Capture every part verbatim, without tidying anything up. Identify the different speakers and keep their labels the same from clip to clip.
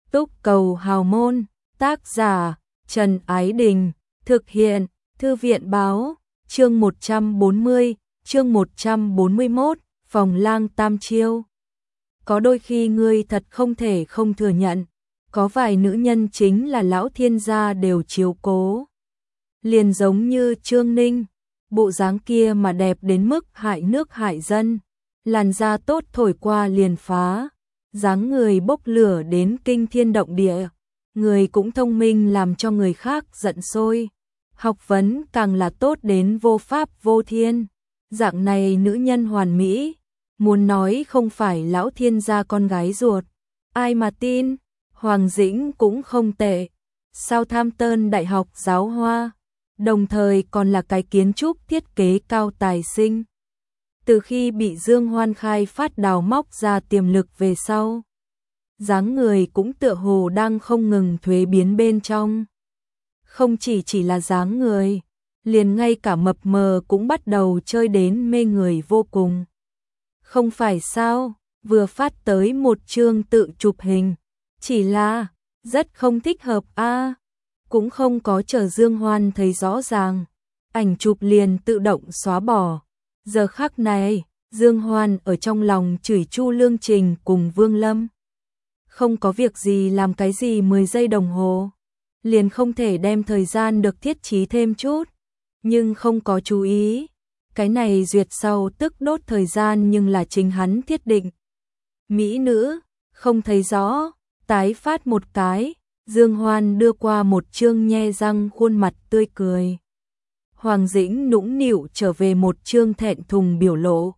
Speaker 1: Túc cầu hào môn, tác giả, Trần Ái Đình, thực hiện, Thư viện báo, chương một trăm bốn mươi, chương một trăm bốn mươi mốt, phòng lang tam chiêu. Có đôi khi ngươi thật không thể không thừa nhận, có vài nữ nhân chính là lão thiên gia đều chiếu cố. Liền giống như Trương Ninh, bộ dáng kia mà đẹp đến mức hại nước hại dân, làn da tốt thổi qua liền phá, dáng người bốc lửa đến kinh thiên động địa, người cũng thông minh làm cho người khác giận sôi, học vấn càng là tốt đến vô pháp vô thiên. Dạng này nữ nhân hoàn mỹ, muốn nói không phải lão thiên gia con gái ruột, ai mà tin. Hoàng Dĩnh cũng không tệ, Southampton Đại học giáo hoa, đồng thời còn là cái kiến trúc thiết kế cao tài sinh. Từ khi bị Dương Hoan khai phát đào móc ra tiềm lực về sau, dáng người cũng tựa hồ đang không ngừng thuế biến bên trong. Không chỉ chỉ là dáng người, liền ngay cả mập mờ cũng bắt đầu chơi đến mê người vô cùng. Không phải sao, vừa phát tới một chương tự chụp hình, chỉ là rất không thích hợp a, à, cũng không có chờ Dương Hoan thấy rõ ràng, ảnh chụp liền tự động xóa bỏ. Giờ khắc này, Dương Hoan ở trong lòng chửi Chu Lương Trình cùng Vương Lâm. Không có việc gì làm cái gì mười giây đồng hồ, liền không thể đem thời gian được thiết trí thêm chút, nhưng không có chú ý. Cái này duyệt sau tức đốt thời gian nhưng là chính hắn thiết định. Mỹ nữ, không thấy rõ, tái phát một cái, Dương Hoan đưa qua một chương nhe răng khuôn mặt tươi cười. Hoàng Dĩnh nũng nịu trở về một chương thẹn thùng biểu lộ.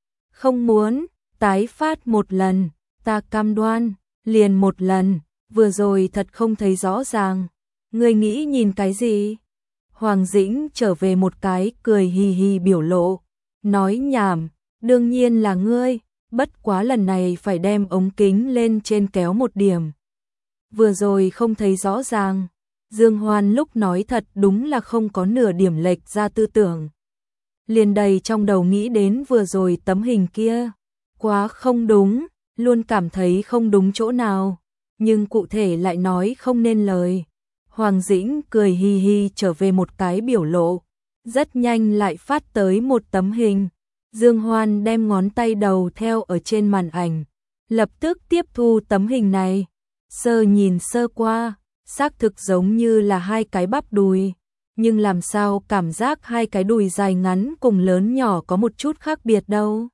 Speaker 1: Không muốn, tái phát một lần, ta cam đoan, liền một lần, vừa rồi thật không thấy rõ ràng. Ngươi nghĩ nhìn cái gì? Hoàng Dĩnh trở về một cái cười hì hì biểu lộ, nói nhảm, đương nhiên là ngươi, bất quá lần này phải đem ống kính lên trên kéo một điểm. Vừa rồi không thấy rõ ràng, Dương Hoan lúc nói thật đúng là không có nửa điểm lệch ra tư tưởng. Liền đầy trong đầu nghĩ đến vừa rồi tấm hình kia, quá không đúng, luôn cảm thấy không đúng chỗ nào, nhưng cụ thể lại nói không nên lời. Hoàng Dĩnh cười hi hi trở về một cái biểu lộ, rất nhanh lại phát tới một tấm hình. Dương Hoan đem ngón tay đầu theo ở trên màn ảnh, lập tức tiếp thu tấm hình này. Sơ nhìn sơ qua, xác thực giống như là hai cái bắp đùi, nhưng làm sao cảm giác hai cái đùi dài ngắn cùng lớn nhỏ có một chút khác biệt đâu.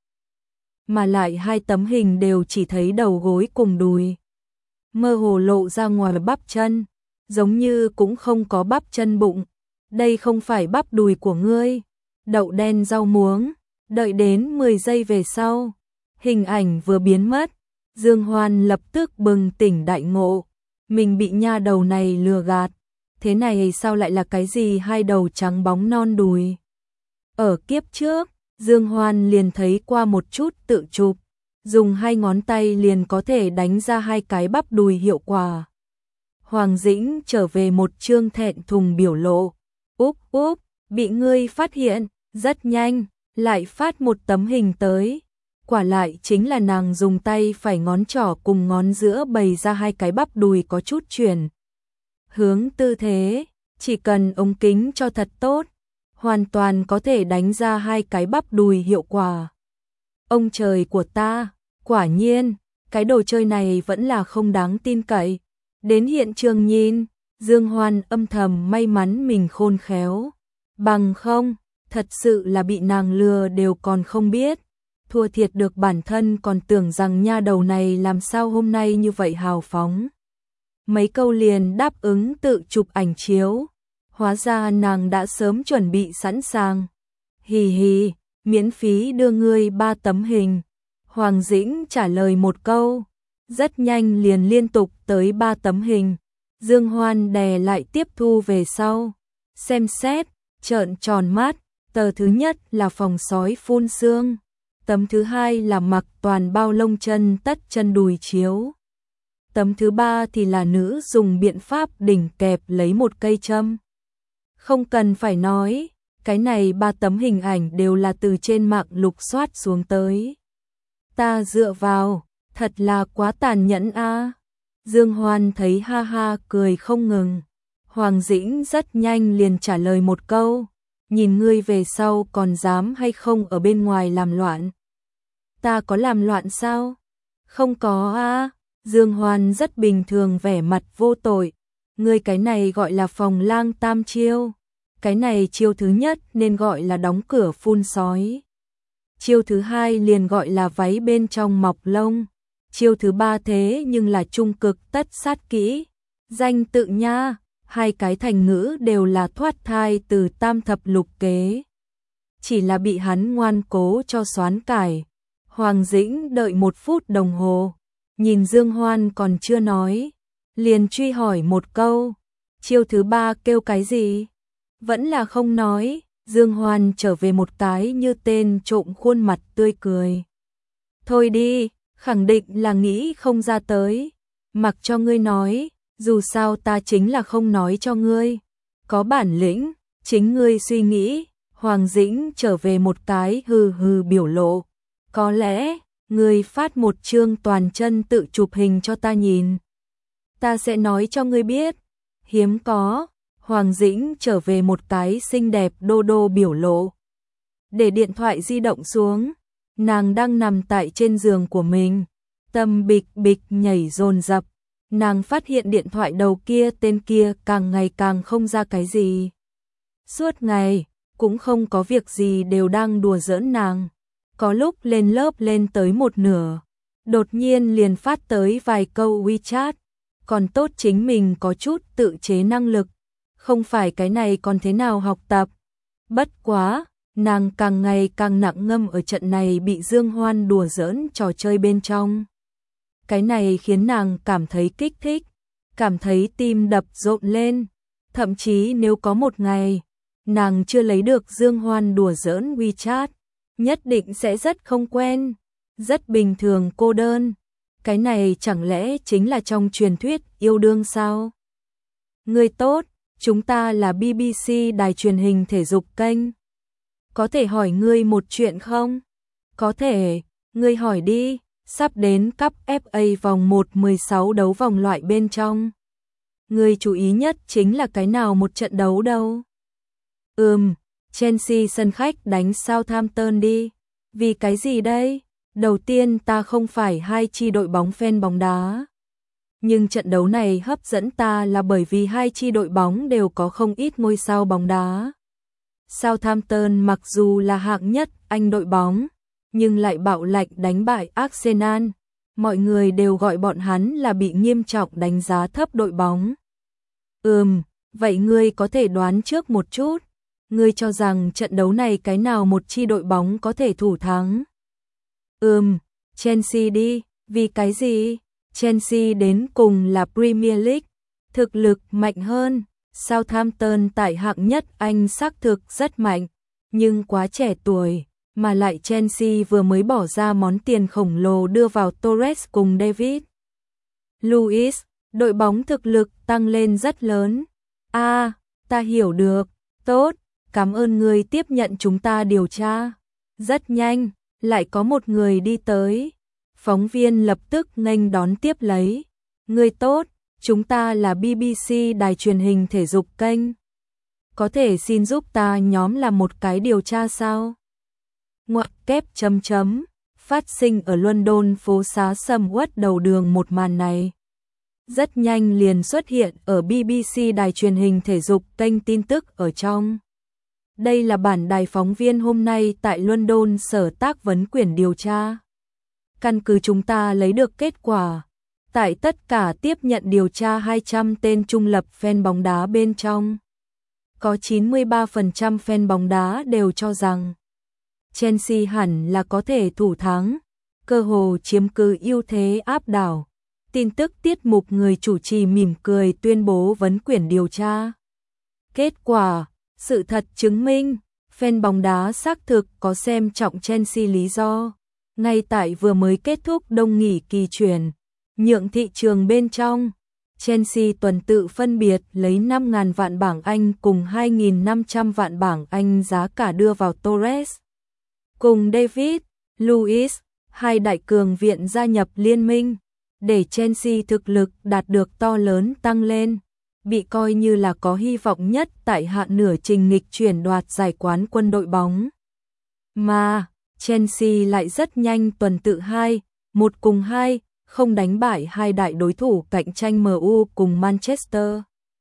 Speaker 1: Mà lại hai tấm hình đều chỉ thấy đầu gối cùng đùi, mơ hồ lộ ra ngoài bắp chân, giống như cũng không có bắp chân bụng. Đây không phải bắp đùi của ngươi, đậu đen rau muống. Đợi đến mười giây về sau, hình ảnh vừa biến mất, Dương Hoan lập tức bừng tỉnh đại ngộ, mình bị nha đầu này lừa gạt, thế này sao lại là cái gì hai đầu trắng bóng non đùi. Ở kiếp trước, Dương Hoan liền thấy qua một chút tự chụp, dùng hai ngón tay liền có thể đánh ra hai cái bắp đùi hiệu quả. Hoàng Dĩnh trở về một chương thẹn thùng biểu lộ, úp úp, bị ngươi phát hiện, rất nhanh, lại phát một tấm hình tới. Quả lại chính là nàng dùng tay phải ngón trỏ cùng ngón giữa bày ra hai cái bắp đùi có chút chuyển hướng tư thế, chỉ cần ống kính cho thật tốt, hoàn toàn có thể đánh ra hai cái bắp đùi hiệu quả. Ông trời của ta, quả nhiên, cái đồ chơi này vẫn là không đáng tin cậy. Đến hiện trường nhìn, Dương Hoan âm thầm may mắn mình khôn khéo, bằng không, thật sự là bị nàng lừa đều còn không biết. Thua thiệt được bản thân còn tưởng rằng nha đầu này làm sao hôm nay như vậy hào phóng. Mấy câu liền đáp ứng tự chụp ảnh chiếu, hóa ra nàng đã sớm chuẩn bị sẵn sàng. Hì hì, miễn phí đưa ngươi ba tấm hình. Hoàng Dĩnh trả lời một câu, rất nhanh liền liên tục tới ba tấm hình. Dương Hoan đè lại tiếp thu về sau, xem xét, trợn tròn mắt. Tờ thứ nhất là phòng sói phun sương, tấm thứ hai là mặc toàn bao lông chân tất chân đùi chiếu, tấm thứ ba thì là nữ dùng biện pháp đỉnh kẹp lấy một cây châm. Không cần phải nói, cái này ba tấm hình ảnh đều là từ trên mạng lục soát xuống tới. Ta dựa vào, thật là quá tàn nhẫn a. Dương Hoan thấy ha ha cười không ngừng. Hoàng Dĩnh rất nhanh liền trả lời một câu, nhìn ngươi về sau còn dám hay không ở bên ngoài làm loạn. Ta có làm loạn sao? Không có a. Dương Hoan rất bình thường vẻ mặt vô tội. Ngươi cái này gọi là phòng lang tam chiêu. Cái này chiêu thứ nhất nên gọi là đóng cửa phun sói. Chiêu thứ hai liền gọi là váy bên trong mọc lông. Chiêu thứ ba thế nhưng là trung cực tất sát kỹ. Danh tự nha, hai cái thành ngữ đều là thoát thai từ tam thập lục kế. Chỉ là bị hắn ngoan cố cho xoán cải. Hoàng Dĩnh đợi một phút đồng hồ, nhìn Dương Hoan còn chưa nói, liền truy hỏi một câu, chiêu thứ ba kêu cái gì? Vẫn là không nói. Dương Hoan trở về một cái như tên trộm khuôn mặt tươi cười. Thôi đi, khẳng định là nghĩ không ra tới. Mặc cho ngươi nói, dù sao ta chính là không nói cho ngươi. Có bản lĩnh, chính ngươi suy nghĩ. Hoàng Dĩnh trở về một cái hừ hừ biểu lộ. Có lẽ, ngươi phát một chương toàn chân tự chụp hình cho ta nhìn. Ta sẽ nói cho ngươi biết. Hiếm có. Hoàng Dĩnh trở về một cái xinh đẹp đô đô biểu lộ. Để điện thoại di động xuống, nàng đang nằm tại trên giường của mình, tâm bịch bịch nhảy dồn dập. Nàng phát hiện điện thoại đầu kia tên kia càng ngày càng không ra cái gì. Suốt ngày, cũng không có việc gì đều đang đùa giỡn nàng. Có lúc lên lớp lên tới một nửa, đột nhiên liền phát tới vài câu WeChat. Còn tốt chính mình có chút tự chế năng lực. Không phải cái này còn thế nào học tập. Bất quá, nàng càng ngày càng nặng ngâm ở trận này bị Dương Hoan đùa giỡn trò chơi bên trong. Cái này khiến nàng cảm thấy kích thích, cảm thấy tim đập rộn lên. Thậm chí nếu có một ngày, nàng chưa lấy được Dương Hoan đùa giỡn WeChat, nhất định sẽ rất không quen, rất bình thường cô đơn. Cái này chẳng lẽ chính là trong truyền thuyết yêu đương sao? Người tốt. Chúng ta là bê bê xê đài truyền hình thể dục kênh. Có thể hỏi ngươi một chuyện không? Có thể, ngươi hỏi đi. Sắp đến cúp ép a vòng một mười sáu đấu vòng loại bên trong. Ngươi chú ý nhất chính là cái nào một trận đấu đâu? Ừm, Chelsea sân khách đánh Southampton đi. Vì cái gì đây? Đầu tiên ta không phải hai chi đội bóng fan bóng đá. Nhưng trận đấu này hấp dẫn ta là bởi vì hai chi đội bóng đều có không ít ngôi sao bóng đá. Southampton mặc dù là hạng nhất Anh đội bóng, nhưng lại bạo lệnh đánh bại Arsenal. Mọi người đều gọi bọn hắn là bị nghiêm trọng đánh giá thấp đội bóng. Ừm, vậy ngươi có thể đoán trước một chút. Ngươi cho rằng trận đấu này cái nào một chi đội bóng có thể thủ thắng? Ừm, Chelsea đi, vì cái gì? Chelsea đến cùng là Premier League, thực lực mạnh hơn. Southampton tại hạng nhất Anh xác thực rất mạnh, nhưng quá trẻ tuổi, mà lại Chelsea vừa mới bỏ ra món tiền khổng lồ đưa vào Torres cùng David Luiz, đội bóng thực lực tăng lên rất lớn. A, à, ta hiểu được, tốt, cảm ơn người tiếp nhận chúng ta điều tra. Rất nhanh, lại có một người đi tới. Phóng viên lập tức nghênh đón tiếp lấy. Người tốt, chúng ta là bê bê xê đài truyền hình thể dục kênh. Có thể xin giúp ta nhóm làm một cái điều tra sao? Ngoặc kép chấm chấm, phát sinh ở London phố xá sầm uất đầu đường một màn này. Rất nhanh liền xuất hiện ở bê bê xê đài truyền hình thể dục kênh tin tức ở trong. Đây là bản đài phóng viên hôm nay tại London sở tác vấn quyển điều tra. Căn cứ chúng ta lấy được kết quả, tại tất cả tiếp nhận điều tra hai trăm tên trung lập fan bóng đá bên trong, có chín mươi ba phần trăm fan bóng đá đều cho rằng Chelsea hẳn là có thể thủ thắng, cơ hồ chiếm cứ ưu thế áp đảo. Tin tức tiết mục người chủ trì mỉm cười tuyên bố vấn quyển điều tra. Kết quả, sự thật chứng minh, fan bóng đá xác thực có xem trọng Chelsea lý do. Ngay tại vừa mới kết thúc đông nghỉ kỳ chuyển, nhượng thị trường bên trong, Chelsea tuần tự phân biệt lấy năm nghìn vạn bảng Anh cùng hai nghìn năm trăm vạn bảng Anh giá cả đưa vào Torres. Cùng David Luiz, hai đại cường viện gia nhập liên minh. để Chelsea thực lực đạt được to lớn tăng lên, bị coi như là có hy vọng nhất tại hạ nửa trình nghịch chuyển đoạt giải quán quân đội bóng. Mà, Chelsea lại rất nhanh tuần tự hai, một cùng hai, không đánh bại hai đại đối thủ cạnh tranh em u cùng Manchester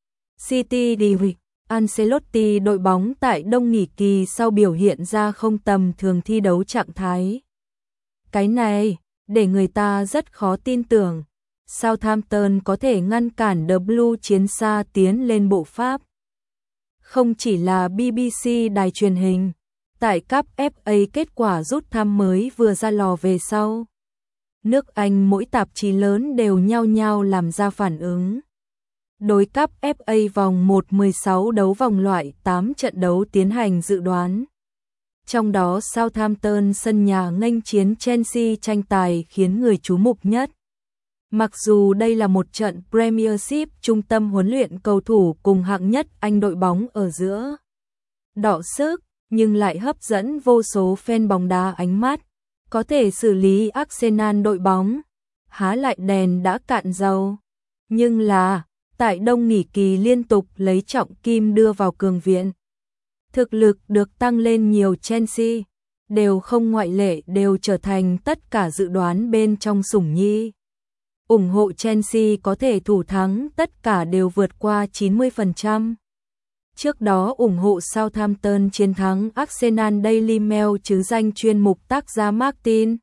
Speaker 1: City đi. Ancelotti đội bóng tại đông nghỉ kỳ sau biểu hiện ra không tầm thường thi đấu trạng thái. Cái này, để người ta rất khó tin tưởng, Southampton có thể ngăn cản The Blue chiến xa tiến lên bộ Pháp. Không chỉ là bê bê xê đài truyền hình, tại cúp ép a kết quả rút thăm mới vừa ra lò về sau. Nước Anh mỗi tạp chí lớn đều nhao nhao làm ra phản ứng. Đối cúp ép a vòng một mười sáu đấu vòng loại tám trận đấu tiến hành dự đoán. Trong đó Southampton sân nhà nghênh chiến Chelsea tranh tài khiến người chú mục nhất. Mặc dù đây là một trận Premiership trung tâm huấn luyện cầu thủ cùng hạng nhất Anh đội bóng ở giữa đọ sức, nhưng lại hấp dẫn vô số fan bóng đá ánh mắt. Có thể xử lý Arsenal đội bóng, há lại đèn đã cạn dầu. Nhưng là, tại đông nghỉ kỳ liên tục lấy trọng kim đưa vào cường viện. Thực lực được tăng lên nhiều Chelsea, đều không ngoại lệ đều trở thành tất cả dự đoán bên trong sủng nhi. Ủng hộ Chelsea có thể thủ thắng tất cả đều vượt qua chín mươi phần trăm. Trước đó ủng hộ Southampton chiến thắng Arsenal Daily Mail chứ danh chuyên mục tác gia Martin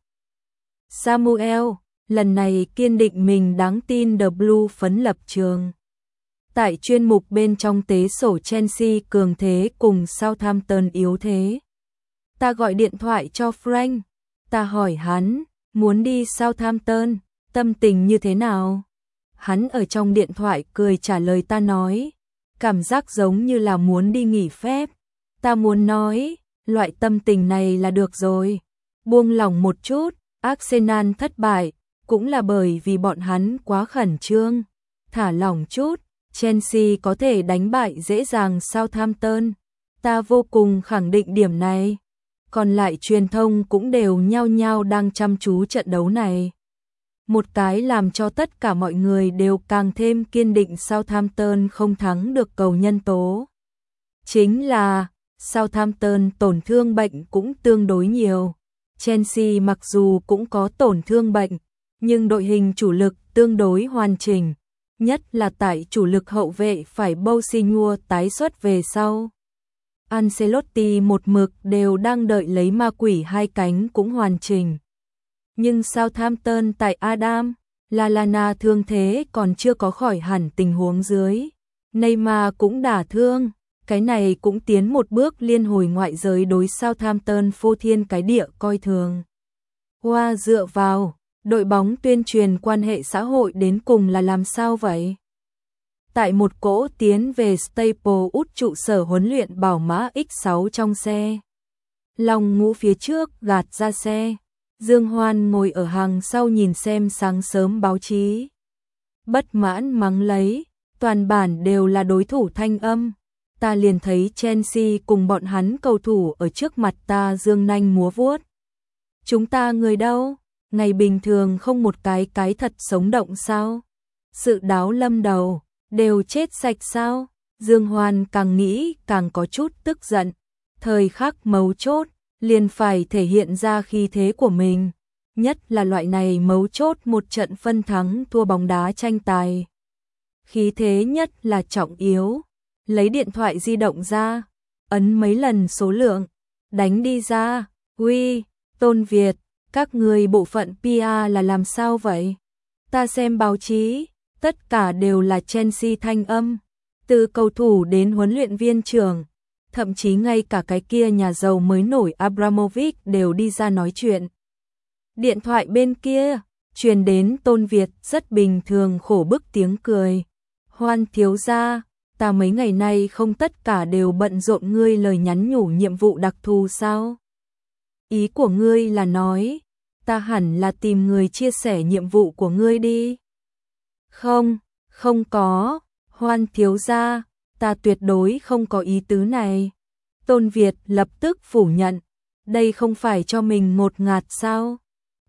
Speaker 1: Samuel, lần này kiên định mình đáng tin The Blue phấn lập trường. Tại chuyên mục bên trong tế sổ Chelsea cường thế cùng Southampton yếu thế. Ta gọi điện thoại cho Frank, ta hỏi hắn, muốn đi Southampton, tâm tình như thế nào? Hắn ở trong điện thoại cười trả lời ta nói, cảm giác giống như là muốn đi nghỉ phép. Ta muốn nói, loại tâm tình này là được rồi. Buông lỏng một chút, Arsenal thất bại, cũng là bởi vì bọn hắn quá khẩn trương. Thả lỏng chút, Chelsea có thể đánh bại dễ dàng Southampton. Ta vô cùng khẳng định điểm này. Còn lại truyền thông cũng đều nhao nhao đang chăm chú trận đấu này. Một cái làm cho tất cả mọi người đều càng thêm kiên định Southampton không thắng được cầu nhân tố. Chính là, Southampton tổn thương bệnh cũng tương đối nhiều. Chelsea mặc dù cũng có tổn thương bệnh, nhưng đội hình chủ lực tương đối hoàn chỉnh. Nhất là tại chủ lực hậu vệ phải Bousignor tái xuất về sau. Ancelotti một mực đều đang đợi lấy ma quỷ hai cánh cũng hoàn chỉnh. Nhưng Southampton tại Adam, Lallana thương thế còn chưa có khỏi hẳn tình huống dưới. Neymar cũng đả thương, cái này cũng tiến một bước liên hồi ngoại giới đối Southampton phô thiên cái địa coi thường. Hoa dựa vào, đội bóng tuyên truyền quan hệ xã hội đến cùng là làm sao vậy? Tại một cỗ tiến về Staple út trụ sở huấn luyện bảo mã X sáu trong xe. Long Ngũ phía trước gạt ra xe. Dương Hoan ngồi ở hàng sau nhìn xem sáng sớm báo chí. Bất mãn mắng lấy, toàn bản đều là đối thủ thanh âm. Ta liền thấy Chelsea cùng bọn hắn cầu thủ ở trước mặt ta dương nanh múa vuốt. Chúng ta người đâu? Ngày bình thường không một cái cái thật sống động sao? Sự đáo lâm đầu, đều chết sạch sao? Dương Hoan càng nghĩ càng có chút tức giận. Thời khắc mấu chốt, liền phải thể hiện ra khí thế của mình. Nhất là loại này mấu chốt một trận phân thắng thua bóng đá tranh tài. Khí thế nhất là trọng yếu. Lấy điện thoại di động ra, ấn mấy lần số lượng, đánh đi ra. Uy, Tôn Việt, các người bộ phận pê e là làm sao vậy? Ta xem báo chí, tất cả đều là Chelsea thanh âm. Từ cầu thủ đến huấn luyện viên trưởng, thậm chí ngay cả cái kia nhà giàu mới nổi Abramovich đều đi ra nói chuyện. Điện thoại bên kia, truyền đến Tôn Việt rất bình thường khổ bức tiếng cười. Hoan thiếu gia, ta mấy ngày nay không tất cả đều bận rộn ngươi lời nhắn nhủ nhiệm vụ đặc thù sao? Ý của ngươi là nói, ta hẳn là tìm người chia sẻ nhiệm vụ của ngươi đi. Không, không có, Hoan thiếu gia, ta tuyệt đối không có ý tứ này. Tôn Việt lập tức phủ nhận, đây không phải cho mình một ngạt sao?